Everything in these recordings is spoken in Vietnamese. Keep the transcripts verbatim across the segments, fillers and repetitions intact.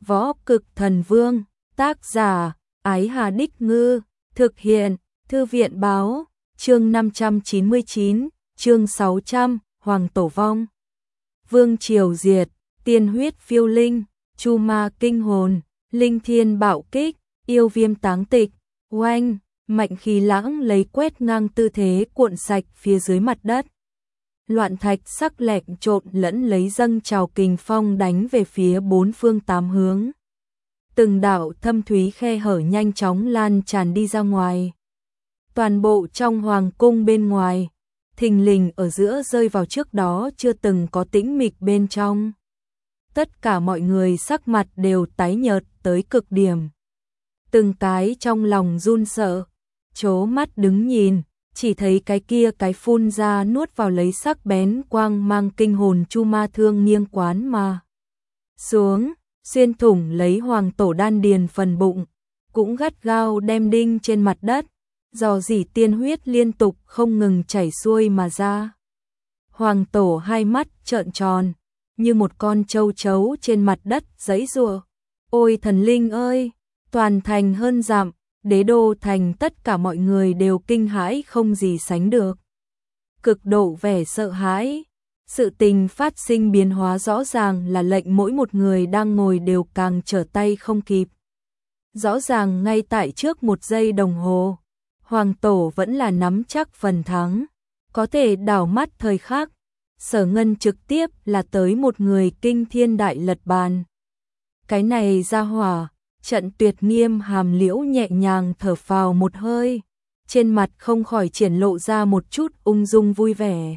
Võ Cực Thần Vương, tác giả, Ái Hà Đích Ngư, thực hiện, Thư viện Báo, chương năm trăm chín mươi chín, chương sáu trăm, Hoàng Tổ Vong. Vương Triều diệt, tiên huyết phiêu linh, chu ma kinh hồn, linh thiên bạo kích, yêu viêm táng tịch, oanh, mạnh khí lãng lấy quét ngang tư thế cuộn sạch phía dưới mặt đất. Loạn thạch sắc lẹm trộn lẫn lấy dâng trào kình phong đánh về phía bốn phương tám hướng. Từng đạo thâm thúy khe hở nhanh chóng lan tràn đi ra ngoài. Toàn bộ trong hoàng cung bên ngoài, thình lình ở giữa rơi vào trước đó chưa từng có tĩnh mịch bên trong. Tất cả mọi người sắc mặt đều tái nhợt tới cực điểm. Từng cái trong lòng run sợ, trố mắt đứng nhìn, chỉ thấy cái kia cái phun ra nuốt vào lấy sắc bén quang mang kinh hồn chu ma thương nghiêng quán mà xuống, xuyên thủng lấy hoàng tổ đan điền phần bụng, cũng gắt gao đem đinh trên mặt đất, dò dỉ tiên huyết liên tục không ngừng chảy xuôi mà ra. Hoàng tổ hai mắt trợn tròn, như một con châu chấu trên mặt đất giãy giụa. Ôi thần linh ơi, toàn thành hơn dặm, đế đô thành tất cả mọi người đều kinh hãi không gì sánh được. Cực độ vẻ sợ hãi, sự tình phát sinh biến hóa rõ ràng là lệnh mỗi một người đang ngồi đều càng trở tay không kịp. Rõ ràng ngay tại trước một giây đồng hồ, Hoàng tổ vẫn là nắm chắc phần thắng, có thể đảo mắt thời khắc, Sở Ngân trực tiếp là tới một người kinh thiên đại lật bàn. Cái này ra hỏa, trận tuyệt nghiêm hàm liễu nhẹ nhàng thở phào một hơi, trên mặt không khỏi triển lộ ra một chút ung dung vui vẻ.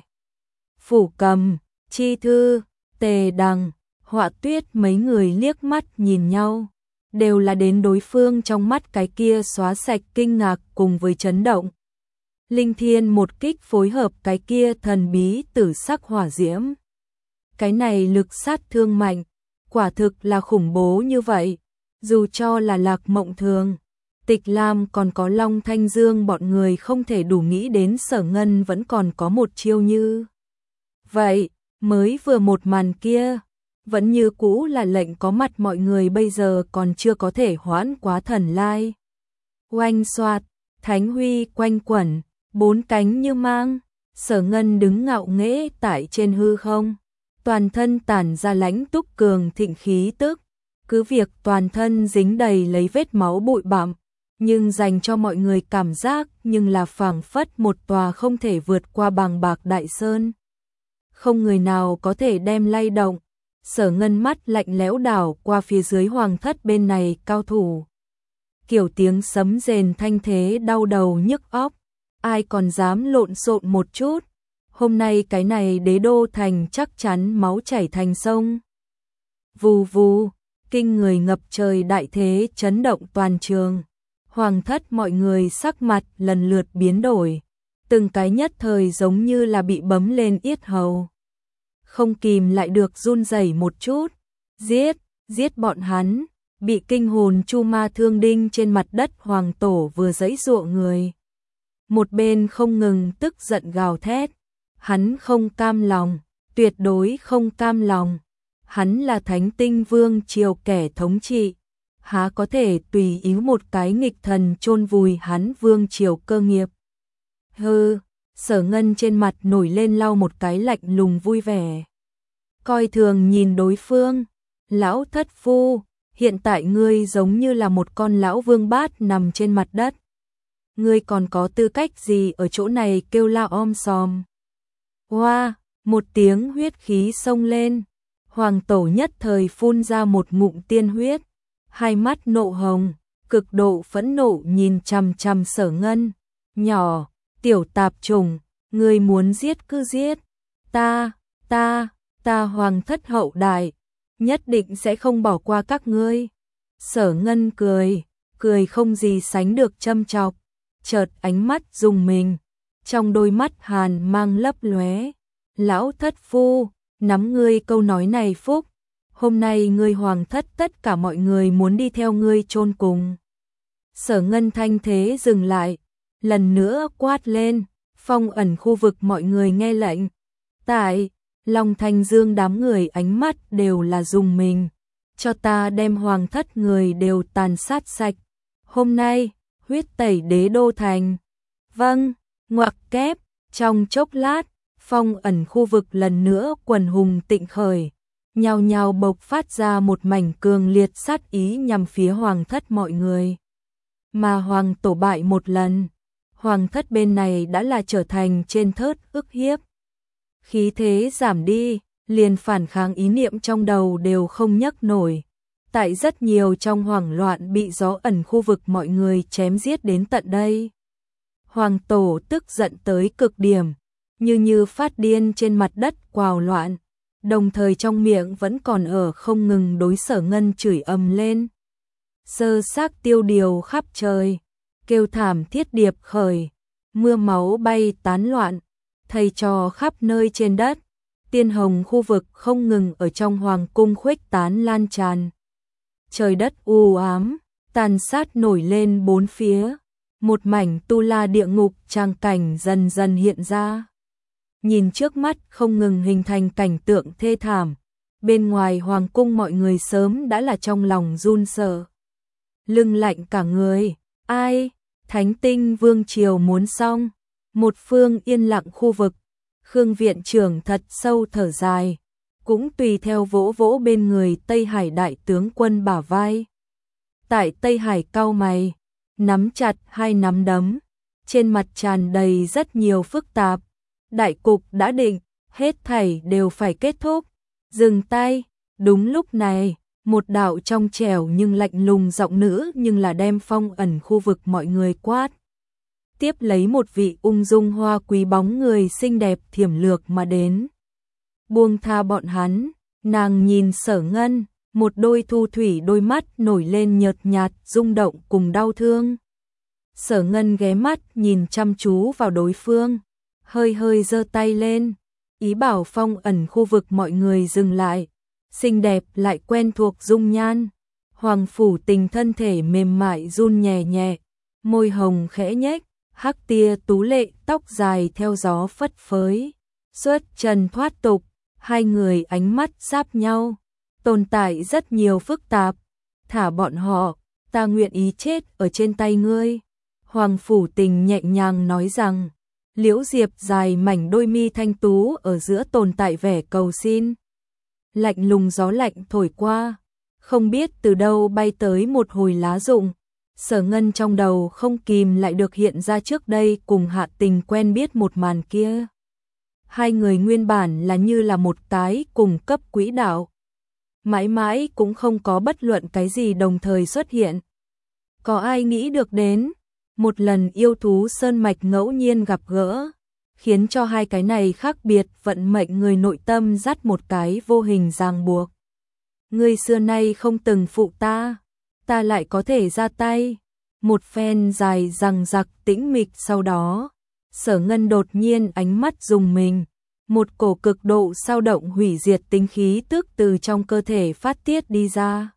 Phủ Cầm, Chi Thư, Tề Đằng, Họa Tuyết mấy người liếc mắt nhìn nhau, đều là đến đối phương trong mắt cái kia xóa sạch kinh ngạc cùng với chấn động. Linh thiên một kích phối hợp cái kia thần bí tử sắc hỏa diễm. Cái này lực sát thương mạnh, quả thực là khủng bố như vậy. Dù cho là Lạc Mộng Thường, Tịch Lam còn có Long Thanh Dương bọn người không thể đủ nghĩ đến Sở Ngân vẫn còn có một chiêu như vậy, mới vừa một màn kia, vẫn như cũ là lệnh có mặt mọi người bây giờ còn chưa có thể hoãn quá thần lai. Oanh xoạt, thánh huy quanh quẩn, bốn cánh như mang, Sở Ngân đứng ngạo nghễ tại trên hư không, toàn thân tản ra lãnh túc cường thịnh khí tức. Cứ việc toàn thân dính đầy lấy vết máu bụi bặm, nhưng dành cho mọi người cảm giác nhưng là phảng phất một tòa không thể vượt qua bằng bạc đại sơn. Không người nào có thể đem lay động. Sở Ngân mắt lạnh lẽo đảo qua phía dưới hoàng thất bên này cao thủ. Kiểu tiếng sấm rền thanh thế đau đầu nhức óc, ai còn dám lộn xộn một chút. Hôm nay cái này đế đô thành chắc chắn máu chảy thành sông. Vù vù. Kinh người ngập trời đại thế chấn động toàn trường. Hoàng thất mọi người sắc mặt lần lượt biến đổi, từng cái nhất thời giống như là bị bấm lên yết hầu. Không kìm lại được run rẩy một chút. Giết, giết bọn hắn. Bị kinh hồn chu ma thương đinh trên mặt đất hoàng tổ vừa giãy giụa người. Một bên không ngừng tức giận gào thét. Hắn không cam lòng, tuyệt đối không cam lòng. Hắn là Thánh Tinh Vương triều kẻ thống trị, há có thể tùy ý một cái nghịch thần chôn vùi hắn vương triều cơ nghiệp. Hừ, Sở Ngân trên mặt nổi lên lau một cái lạnh lùng vui vẻ. Coi thường nhìn đối phương, lão thất phu, hiện tại ngươi giống như là một con lão vương bát nằm trên mặt đất. Ngươi còn có tư cách gì ở chỗ này kêu la om sòm. Hoa, một tiếng huyết khí xông lên. Hoàng tổ nhất thời phun ra một ngụm tiên huyết, hai mắt nộ hồng, cực độ phẫn nộ nhìn chằm chằm Sở Ngân. Nhỏ, tiểu tạp trùng, ngươi muốn giết cứ giết. Ta, ta, ta hoàng thất hậu đại, nhất định sẽ không bỏ qua các ngươi. Sở Ngân cười, cười không gì sánh được châm chọc, chợt ánh mắt rùng mình, trong đôi mắt hàn mang lấp lóe. Lão thất phu, nắm ngươi câu nói này phúc, hôm nay ngươi hoàng thất tất cả mọi người muốn đi theo ngươi chôn cùng. Sở Ngân thanh thế dừng lại, lần nữa quát lên, phong ẩn khu vực mọi người nghe lệnh. Tại Long Thanh Dương đám người ánh mắt đều là rùng mình, cho ta đem hoàng thất người đều tàn sát sạch. Hôm nay, huyết tẩy đế đô thành. Vâng, ngoặc kép, trong chốc lát, phong ẩn khu vực lần nữa quần hùng tịnh khởi, nhao nhao bộc phát ra một mảnh cường liệt sát ý nhằm phía hoàng thất mọi người. Mà hoàng tổ bại một lần, hoàng thất bên này đã là trở thành trên thớt ức hiếp. Khí thế giảm đi, liền phản kháng ý niệm trong đầu đều không nhấc nổi. Tại rất nhiều trong hoảng loạn bị gió ẩn khu vực mọi người chém giết đến tận đây. Hoàng tổ tức giận tới cực điểm, như như phát điên trên mặt đất quào loạn, đồng thời trong miệng vẫn còn ở không ngừng đối Sở Ngân chửi ầm lên. Sơ xác tiêu điều khắp trời, kêu thảm thiết điệp khởi, mưa máu bay tán loạn, thầy trò khắp nơi trên đất, tiên hồng khu vực không ngừng ở trong hoàng cung khuếch tán lan tràn. Trời đất u ám, tàn sát nổi lên bốn phía, một mảnh tu la địa ngục tràng cảnh dần dần hiện ra. Nhìn trước mắt không ngừng hình thành cảnh tượng thê thảm, bên ngoài hoàng cung mọi người sớm đã là trong lòng run sợ. Lưng lạnh cả người, ai, Thánh Tinh Vương Triều muốn xong, một phương yên lặng khu vực, Khương viện trưởng thật sâu thở dài, cũng tùy theo vỗ vỗ bên người Tây Hải đại tướng quân bả vai. Tại Tây Hải cau mày, nắm chặt hai nắm đấm, trên mặt tràn đầy rất nhiều phức tạp. Đại cục đã định, hết thảy đều phải kết thúc. Dừng tay, đúng lúc này, một đạo trong trẻo nhưng lạnh lùng giọng nữ nhưng là đem phong ẩn khu vực mọi người quát. Tiếp lấy một vị ung dung hoa quý bóng người xinh đẹp thiểm lược mà đến. Buông tha bọn hắn, nàng nhìn Sở Ngân, một đôi thu thủy đôi mắt nổi lên nhợt nhạt rung động cùng đau thương. Sở Ngân ghé mắt nhìn chăm chú vào đối phương, hơi hơi giơ tay lên, ý bảo phong ẩn khu vực mọi người dừng lại. Xinh đẹp lại quen thuộc dung nhan, Hoàng Phủ Tình thân thể mềm mại run nhẹ nhẹ, môi hồng khẽ nhếch, hắc tia tú lệ tóc dài theo gió phất phới, xuất trần thoát tục, hai người ánh mắt giáp nhau, tồn tại rất nhiều phức tạp. Thả bọn họ, ta nguyện ý chết ở trên tay ngươi. Hoàng Phủ Tình nhẹ nhàng nói rằng, liễu diệp dài mảnh đôi mi thanh tú ở giữa tồn tại vẻ cầu xin. Lạnh lùng gió lạnh thổi qua, không biết từ đâu bay tới một hồi lá rụng. Sở Ngân trong đầu không kìm lại được hiện ra trước đây cùng Hạ Tình quen biết một màn kia. Hai người nguyên bản là như là một cái cùng cấp quỹ đạo, mãi mãi cũng không có bất luận cái gì đồng thời xuất hiện. Có ai nghĩ được đến, một lần yêu thú sơn mạch ngẫu nhiên gặp gỡ, khiến cho hai cái này khác biệt vận mệnh người nội tâm dắt một cái vô hình ràng buộc. Ngươi xưa nay không từng phụ ta, ta lại có thể ra tay. Một phen dài rằng giặc tĩnh mịch sau đó, Sở Ngân đột nhiên ánh mắt rùng mình, một cổ cực độ sao động hủy diệt tính khí tức từ trong cơ thể phát tiết đi ra.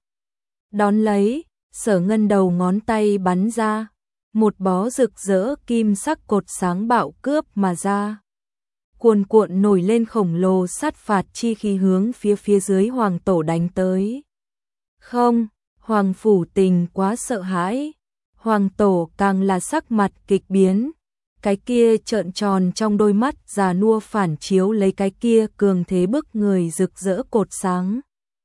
Đón lấy, Sở Ngân đầu ngón tay bắn ra, một bó rực rỡ kim sắc cột sáng bạo cướp mà ra. Cuồn cuộn nổi lên khổng lồ sát phạt chi khí hướng phía phía dưới hoàng tổ đánh tới. Không, Hoàng Phủ Tình quá sợ hãi, hoàng tổ càng là sắc mặt kịch biến, cái kia trợn tròn trong đôi mắt già nua phản chiếu lấy cái kia cường thế bức người rực rỡ cột sáng.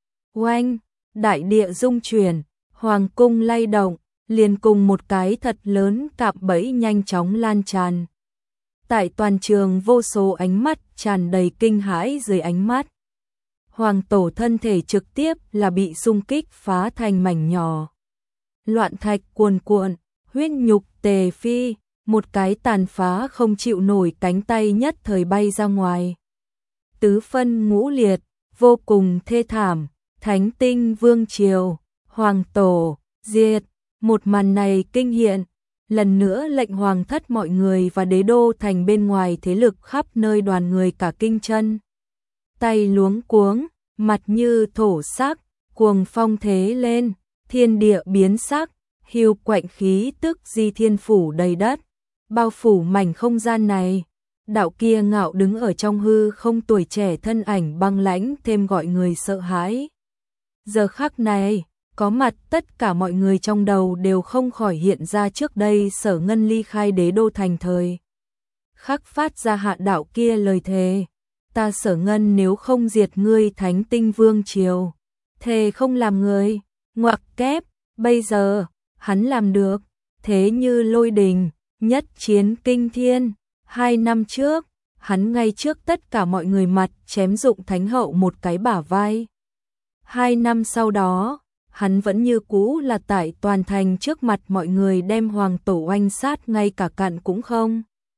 Oanh, đại địa rung chuyển, hoàng cung lay động, liền cùng một cái thật lớn cạm bẫy nhanh chóng lan tràn. Tại toàn trường vô số ánh mắt tràn đầy kinh hãi dưới ánh mắt. Hoàng tổ thân thể trực tiếp là bị xung kích phá thành mảnh nhỏ. Loạn thạch cuồn cuộn, huyết nhục tề phi, một cái tàn phá không chịu nổi cánh tay nhất thời bay ra ngoài. Tứ phân ngũ liệt, vô cùng thê thảm, Thánh Tinh Vương Triều, Hoàng tổ, diệt. Một màn này kinh hiện, lần nữa lệnh hoàng thất mọi người và đế đô thành bên ngoài thế lực khắp nơi đoàn người cả kinh chân. Tay luống cuống, mặt như thổ sắc, cuồng phong thế lên, thiên địa biến sắc, hiu quạnh khí tức di thiên phủ đầy đất, bao phủ mảnh không gian này. Đạo kia ngạo đứng ở trong hư không tuổi trẻ thân ảnh băng lãnh thêm gọi người sợ hãi. Giờ khắc này, có mặt tất cả mọi người trong đầu đều không khỏi hiện ra trước đây Sở Ngân ly khai đế đô thành thời. Khắc phát ra hạ đạo kia lời thề, ta Sở Ngân nếu không diệt ngươi Thánh Tinh Vương triều, thề không làm người, ngoặc kép, bây giờ, hắn làm được, thế như lôi đình, nhất chiến kinh thiên, hai năm trước, hắn ngay trước tất cả mọi người mặt chém dụng Thánh Hậu một cái bả vai. Hai năm sau đó, hắn vẫn như cũ là tại toàn thành trước mặt mọi người đem Hoàng Tổ oanh sát ngay cả cặn cũng không.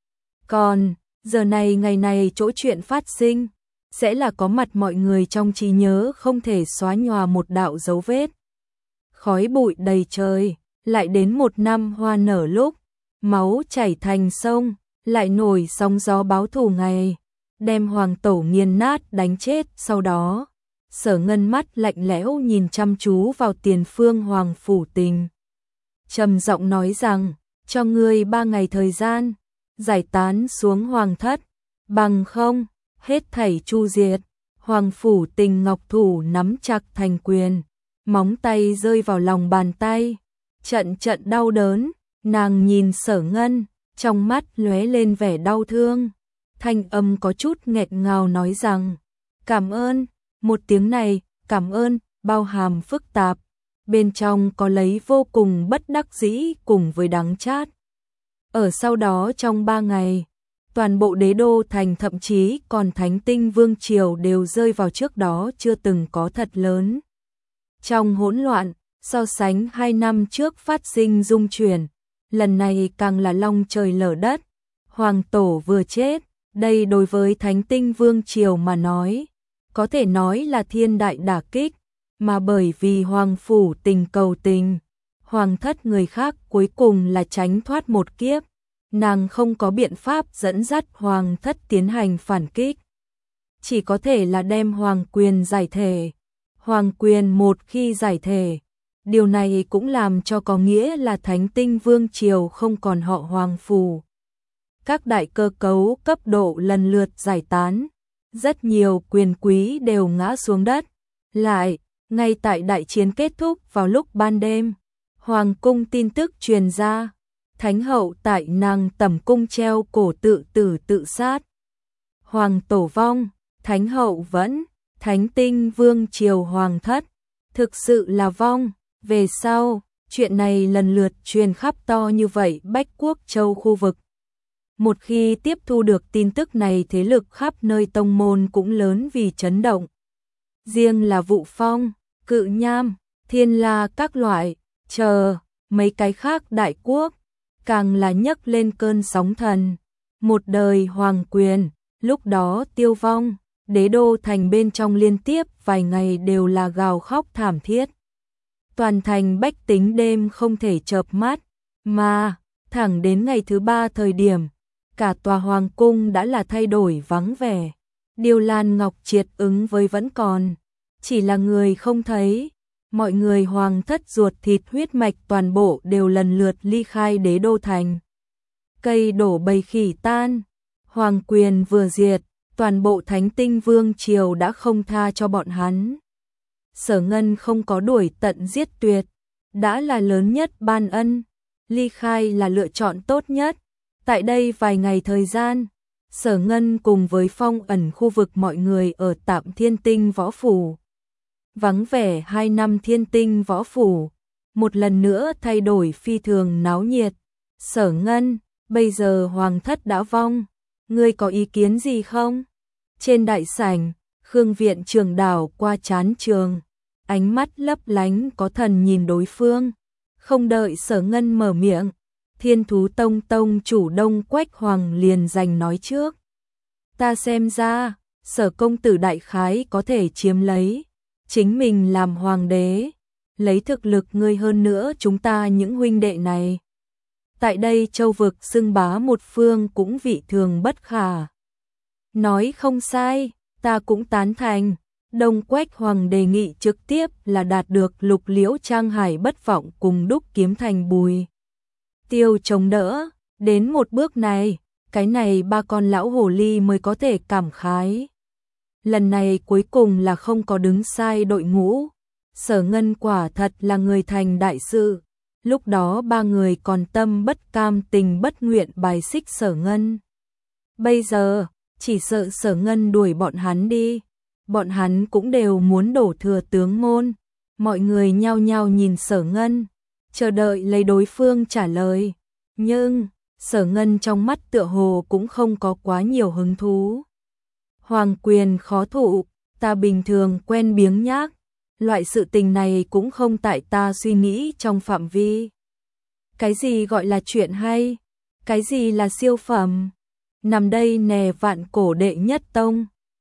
Còn, giờ này ngày này chỗ chuyện phát sinh, sẽ là có mặt mọi người trong trí nhớ không thể xóa nhòa một đạo dấu vết. Khói bụi đầy trời, lại đến một năm hoa nở lúc, máu chảy thành sông, lại nổi sóng gió báo thù ngày, đem Hoàng Tổ nghiền nát đánh chết. Sau đó, Sở Ngân mắt lạnh lẽo nhìn chăm chú vào Tiền Phương Hoàng phủ Tình, trầm giọng nói rằng, cho ngươi ba ngày thời gian, giải tán xuống hoàng thất, bằng không, hết thảy chu diệt. Hoàng phủ Tình ngọc thủ nắm chặt thành quyền, móng tay rơi vào lòng bàn tay, trận trận đau đớn, nàng nhìn Sở Ngân, trong mắt lóe lên vẻ đau thương, thanh âm có chút nghẹt ngào nói rằng, cảm ơn. Một tiếng này, cảm ơn, bao hàm phức tạp, bên trong có lấy vô cùng bất đắc dĩ cùng với đắng chát. Ở sau đó trong ba ngày, toàn bộ đế đô thành thậm chí còn Thánh Tinh Vương triều đều rơi vào trước đó chưa từng có thật lớn. Trong hỗn loạn, so sánh hai năm trước phát sinh dung chuyển, lần này càng là long trời lở đất. Hoàng Tổ vừa chết, đây đối với Thánh Tinh Vương triều mà nói, có thể nói là thiên đại đả kích, mà bởi vì Hoàng phủ Tình cầu tình, Hoàng thất người khác cuối cùng là tránh thoát một kiếp, nàng không có biện pháp dẫn dắt Hoàng thất tiến hành phản kích. Chỉ có thể là đem Hoàng quyền giải thể. Hoàng quyền một khi giải thể, điều này cũng làm cho có nghĩa là Thánh Tinh Vương triều không còn họ Hoàng phủ. Các đại cơ cấu cấp độ lần lượt giải tán. Rất nhiều quyền quý đều ngã xuống đất. Lại, ngay tại đại chiến kết thúc vào lúc ban đêm, Hoàng cung tin tức truyền ra, Thánh Hậu tại nàng tẩm cung treo cổ tự tử tự sát. Hoàng Tổ vong, Thánh Hậu vẫn, Thánh Tinh Vương triều Hoàng thất, thực sự là vong. Về sau, chuyện này lần lượt truyền khắp to như vậy Bách Quốc Châu khu vực. Một khi tiếp thu được tin tức này, thế lực khắp nơi tông môn cũng lớn vì chấn động. Riêng là Vụ Phong, Cự Nham, Thiên La các loại, chờ, mấy cái khác đại quốc, càng là nhấc lên cơn sóng thần. Một đời hoàng quyền, lúc đó tiêu vong, đế đô thành bên trong liên tiếp vài ngày đều là gào khóc thảm thiết. Toàn thành bách tính đêm không thể chợp mắt, mà, thẳng đến ngày thứ ba thời điểm, cả tòa hoàng cung đã là thay đổi vắng vẻ. Điêu Lan Ngọc Triệt ứng với vẫn còn, chỉ là người không thấy. Mọi người hoàng thất ruột thịt huyết mạch toàn bộ đều lần lượt ly khai đế đô thành. Cây đổ bầy khỉ tan, hoàng quyền vừa diệt, toàn bộ Thánh Tinh Vương triều đã không tha cho bọn hắn. Sở Ngân không có đuổi tận giết tuyệt, đã là lớn nhất ban ân, ly khai là lựa chọn tốt nhất. Tại đây vài ngày thời gian, Sở Ngân cùng với phong ẩn khu vực mọi người ở tạm Thiên Tinh Võ Phủ. Vắng vẻ hai năm Thiên Tinh Võ Phủ, một lần nữa thay đổi phi thường náo nhiệt. Sở Ngân, bây giờ hoàng thất đã vong, ngươi có ý kiến gì không? Trên đại sảnh, Khương viện trưởng đảo qua chán trường, ánh mắt lấp lánh có thần nhìn đối phương. Không đợi Sở Ngân mở miệng, Thiên Thú Tông Tông chủ Đông Quách Hoàng liền giành nói trước. Ta xem ra, Sở công tử đại khái có thể chiếm lấy, chính mình làm hoàng đế, lấy thực lực ngươi hơn nữa chúng ta những huynh đệ này. Tại đây châu vực xưng bá một phương cũng vị thường bất khả. Nói không sai, ta cũng tán thành. Đông Quách Hoàng đề nghị trực tiếp là đạt được Lục Liễu Trang Hải bất vọng cùng đúc kiếm thành Bùi Tiêu chống đỡ. Đến một bước này, cái này ba con lão hồ ly mới có thể cảm khái. Lần này cuối cùng là không có đứng sai đội ngũ. Sở Ngân quả thật là người thành đại sự. Lúc đó ba người còn tâm bất cam tình bất nguyện bài xích Sở Ngân. Bây giờ, chỉ sợ Sở Ngân đuổi bọn hắn đi. Bọn hắn cũng đều muốn đổ thừa tướng môn. Mọi người nhao nhao nhìn Sở Ngân, chờ đợi lấy đối phương trả lời. Nhưng, Sở Ngân trong mắt tựa hồ cũng không có quá nhiều hứng thú. Hoàng quyền khó thụ, ta bình thường quen biếng nhác. Loại sự tình này cũng không tại ta suy nghĩ trong phạm vi. Cái gì gọi là chuyện hay? Cái gì là siêu phẩm? Nằm đây nè vạn cổ đệ nhất tông.